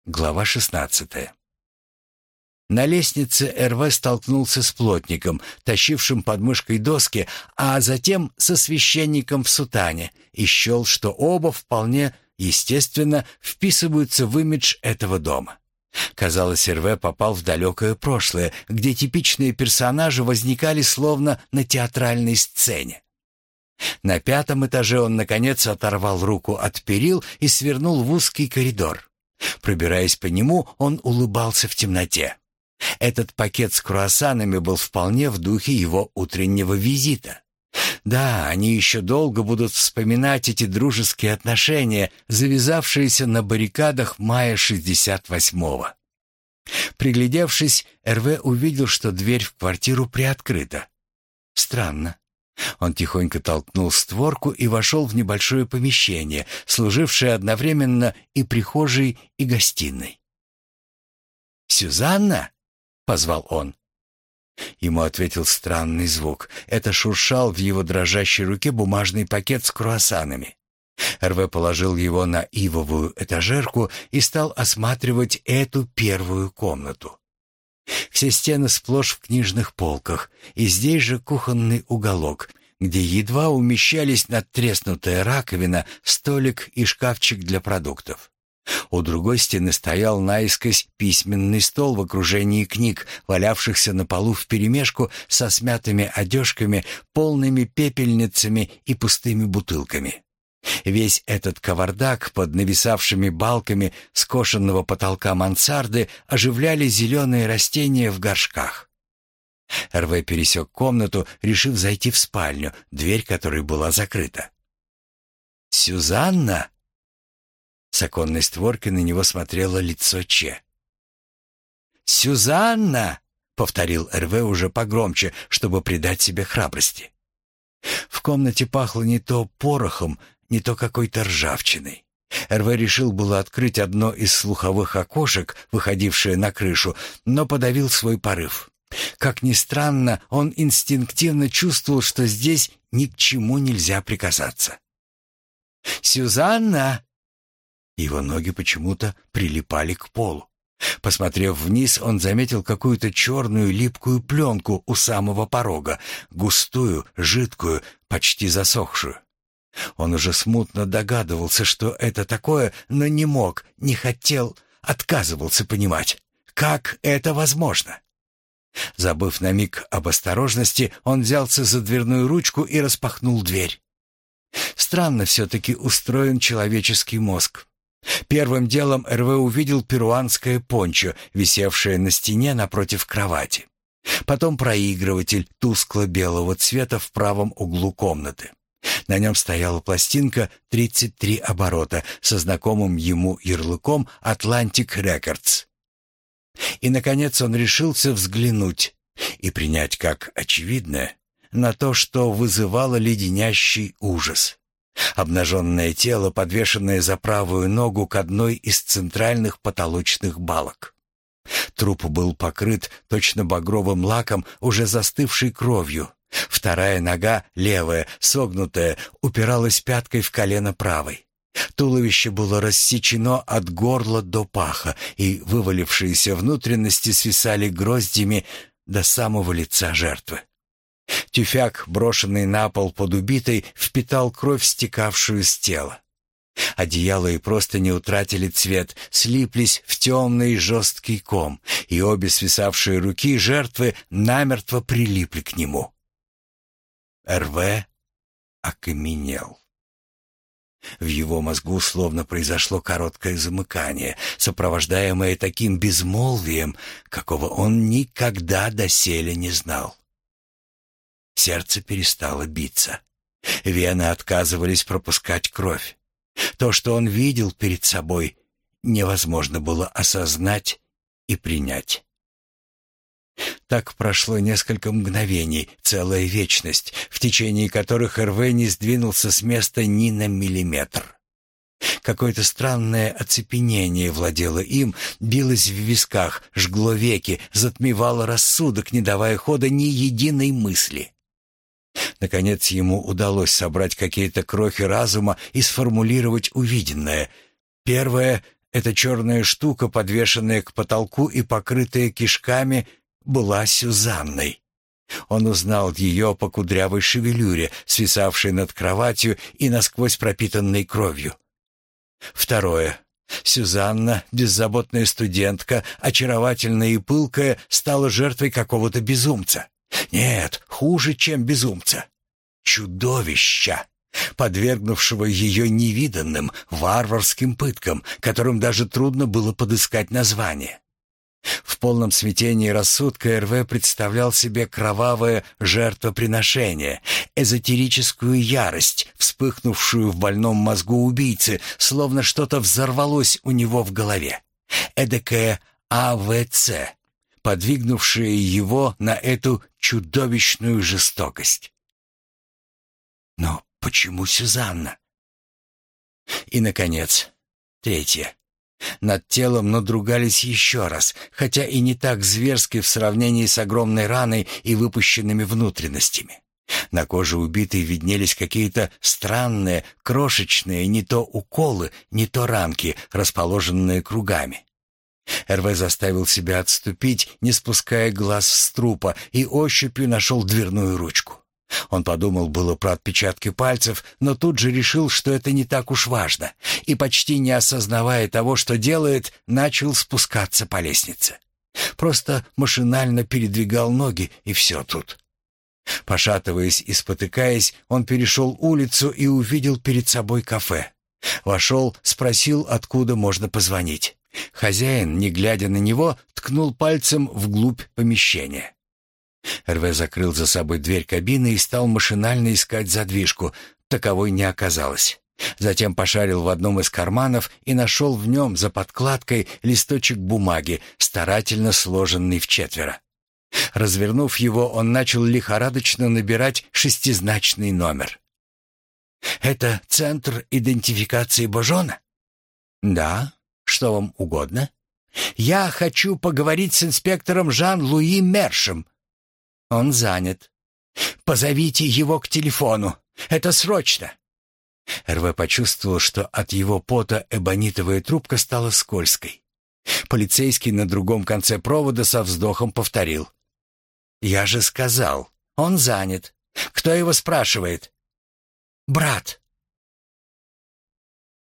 Глава 16. На лестнице Эрве столкнулся с плотником, тащившим под мышкой доски, а затем со священником в сутане, и счел, что оба вполне естественно вписываются в имидж этого дома. Казалось, Эрве попал в далекое прошлое, где типичные персонажи возникали словно на театральной сцене. На 5-м этаже он, наконец, оторвал руку от перил и свернул в узкий коридор. Пробираясь по нему, он улыбался в темноте. Этот пакет с круассанами был вполне в духе его утреннего визита. Да, они еще долго будут вспоминать эти дружеские отношения, завязавшиеся на баррикадах мая 68-го. Приглядевшись, Эрве увидел, что дверь в квартиру приоткрыта. Странно. Он тихонько толкнул створку и вошел в небольшое помещение, служившее одновременно и прихожей, и гостиной. «Сюзанна?» — позвал он. Ему ответил странный звук. Это шуршал в его дрожащей руке бумажный пакет с круассанами. Эрве положил его на ивовую этажерку и стал осматривать эту первую комнату. Все стены сплошь в книжных полках, и здесь же кухонный уголок, где едва умещались надтреснутая раковина, столик и шкафчик для продуктов. У другой стены стоял наискось письменный стол в окружении книг, валявшихся на полу вперемешку со смятыми одежками, полными пепельницами и пустыми бутылками. Весь этот кавардак под нависавшими балками скошенного потолка мансарды оживляли зеленые растения в горшках. Эрве пересек комнату, решив зайти в спальню, дверь которой была закрыта. «Сюзанна?» С оконной створки на него смотрело лицо Че. «Сюзанна!» — повторил Эрве уже погромче, чтобы придать себе храбрости. В комнате пахло не то порохом, не то какой-то ржавчиной. Эрве решил было открыть одно из слуховых окошек, выходившее на крышу, но подавил свой порыв. Как ни странно, он инстинктивно чувствовал, что здесь ни к чему нельзя прикасаться. «Сюзанна!» Его ноги почему-то прилипали к полу. Посмотрев вниз, он заметил какую-то черную липкую пленку у самого порога, густую, жидкую, почти засохшую. Он уже смутно догадывался, что это такое, но не мог, не хотел, отказывался понимать. Как это возможно? Забыв на миг об осторожности, он взялся за дверную ручку и распахнул дверь. Странно все-таки устроен человеческий мозг. Первым делом Эрве увидел перуанское пончо, висевшее на стене напротив кровати. Потом проигрыватель тускло-белого цвета в правом углу комнаты. На нем стояла пластинка 33 оборота со знакомым ему ярлыком «Atlantic Records». И, наконец, он решился взглянуть и принять как очевидное на то, что вызывало леденящий ужас. Обнаженное тело, подвешенное за правую ногу к одной из центральных потолочных балок. Труп был покрыт точно багровым лаком, уже застывшей кровью. Вторая нога, левая, согнутая, упиралась пяткой в колено правой. Туловище было рассечено от горла до паха, и вывалившиеся внутренности свисали гроздями до самого лица жертвы. Тюфяк, брошенный на пол под убитой, впитал кровь, стекавшую с тела. Одеяло и простыни утратили цвет, слиплись в темный жесткий ком, и обе свисавшие руки жертвы намертво прилипли к нему. Эрве окаменел. В его мозгу словно произошло короткое замыкание, сопровождаемое таким безмолвием, какого он никогда доселе не знал. Сердце перестало биться. Вены отказывались пропускать кровь. То, что он видел перед собой, невозможно было осознать и принять. Так прошло несколько мгновений, целая вечность, в течение которых Эрве не сдвинулся с места ни на миллиметр. Какое-то странное оцепенение владело им, билось в висках, жгло веки, затмевало рассудок, не давая хода ни единой мысли. Наконец ему удалось собрать какие-то крохи разума и сформулировать увиденное. Первое Эта черная штука, подвешенная к потолку и покрытая кишками, была Сюзанной. Он узнал ее по кудрявой шевелюре, свисавшей над кроватью и насквозь пропитанной кровью. Второе. Сюзанна, беззаботная студентка, очаровательная и пылкая, стала жертвой какого-то безумца. Нет, хуже, чем безумца. Чудовища, подвергнувшего ее невиданным, варварским пыткам, которым даже трудно было подыскать название. В полном смятении рассудка Эрве представлял себе кровавое жертвоприношение, эзотерическую ярость, вспыхнувшую в больном мозгу убийцы, словно что-то взорвалось у него в голове. Эдакое АВЦ, подвигнувшее его на эту чудовищную жестокость. Но почему Сюзанна? И, наконец, третье. Над телом надругались еще раз, хотя и не так зверски в сравнении с огромной раной и выпущенными внутренностями. На коже убитой виднелись какие-то странные, крошечные не то уколы, не то ранки, расположенные кругами. Эрве заставил себя отступить, не спуская глаз с трупа, и ощупью нашел дверную ручку. Он подумал было про отпечатки пальцев, но тут же решил, что это не так уж важно, и, почти не осознавая того, что делает, начал спускаться по лестнице. Просто машинально передвигал ноги, и все тут. Пошатываясь и спотыкаясь, он перешел улицу и увидел перед собой кафе. Вошел, спросил, откуда можно позвонить. Хозяин, не глядя на него, ткнул пальцем вглубь помещения. Эрве закрыл за собой дверь кабины и стал машинально искать задвижку. Таковой не оказалось. Затем пошарил в одном из карманов и нашел в нем за подкладкой листочек бумаги, старательно сложенный вчетверо. Развернув его, он начал лихорадочно набирать шестизначный номер. «Это центр идентификации Божона?» «Да. Что вам угодно?» «Я хочу поговорить с инспектором Жан-Луи Мершем». «Он занят». «Позовите его к телефону. Это срочно». Эрве почувствовал, что от его пота эбонитовая трубка стала скользкой. Полицейский на другом конце провода со вздохом повторил. «Я же сказал, он занят. Кто его спрашивает?» «Брат».